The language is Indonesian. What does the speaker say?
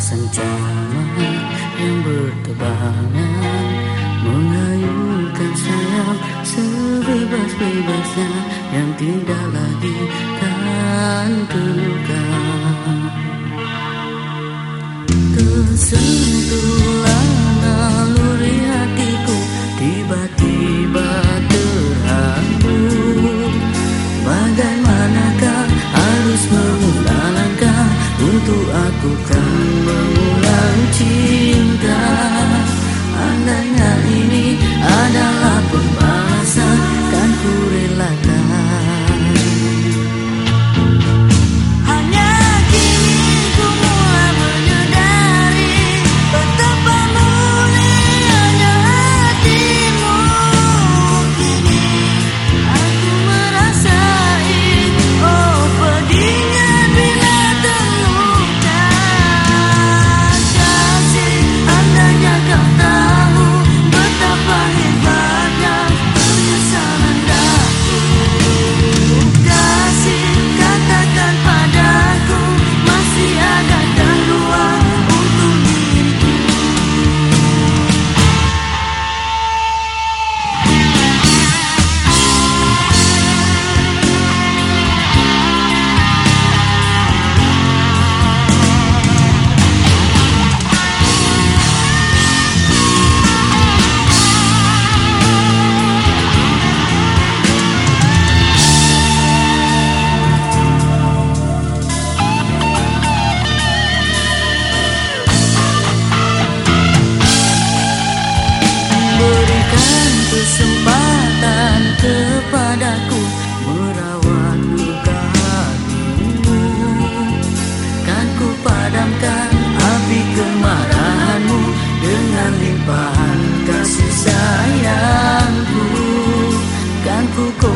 senja yang bertebangan mengayunkan sayap sebebas-bebasnya yang tidak lagi kan terluka. Tersentuhlah naluri hatiku, tiba-tiba terhambur. Bagaimanakah harus mengulang langkah untuk aku kan mengulang cinta? Andainya ini adalah pembalasan, kan ku relakan. Hanya kini ku mulai menyadari betapa mulianya hatimu. Kini aku merasai, oh pedihnya bila terluka. Kasih, andainya kau tahu betapa hebatnya penyesalan daku. Kasih, katakan padaku masih adakah ruang untuk diriku. Berikan kesempatan kepadaku merawat luka hatimu. Kan ku padamkan api kemarahanmu dengan limpahan kasih sayangku. Kan ku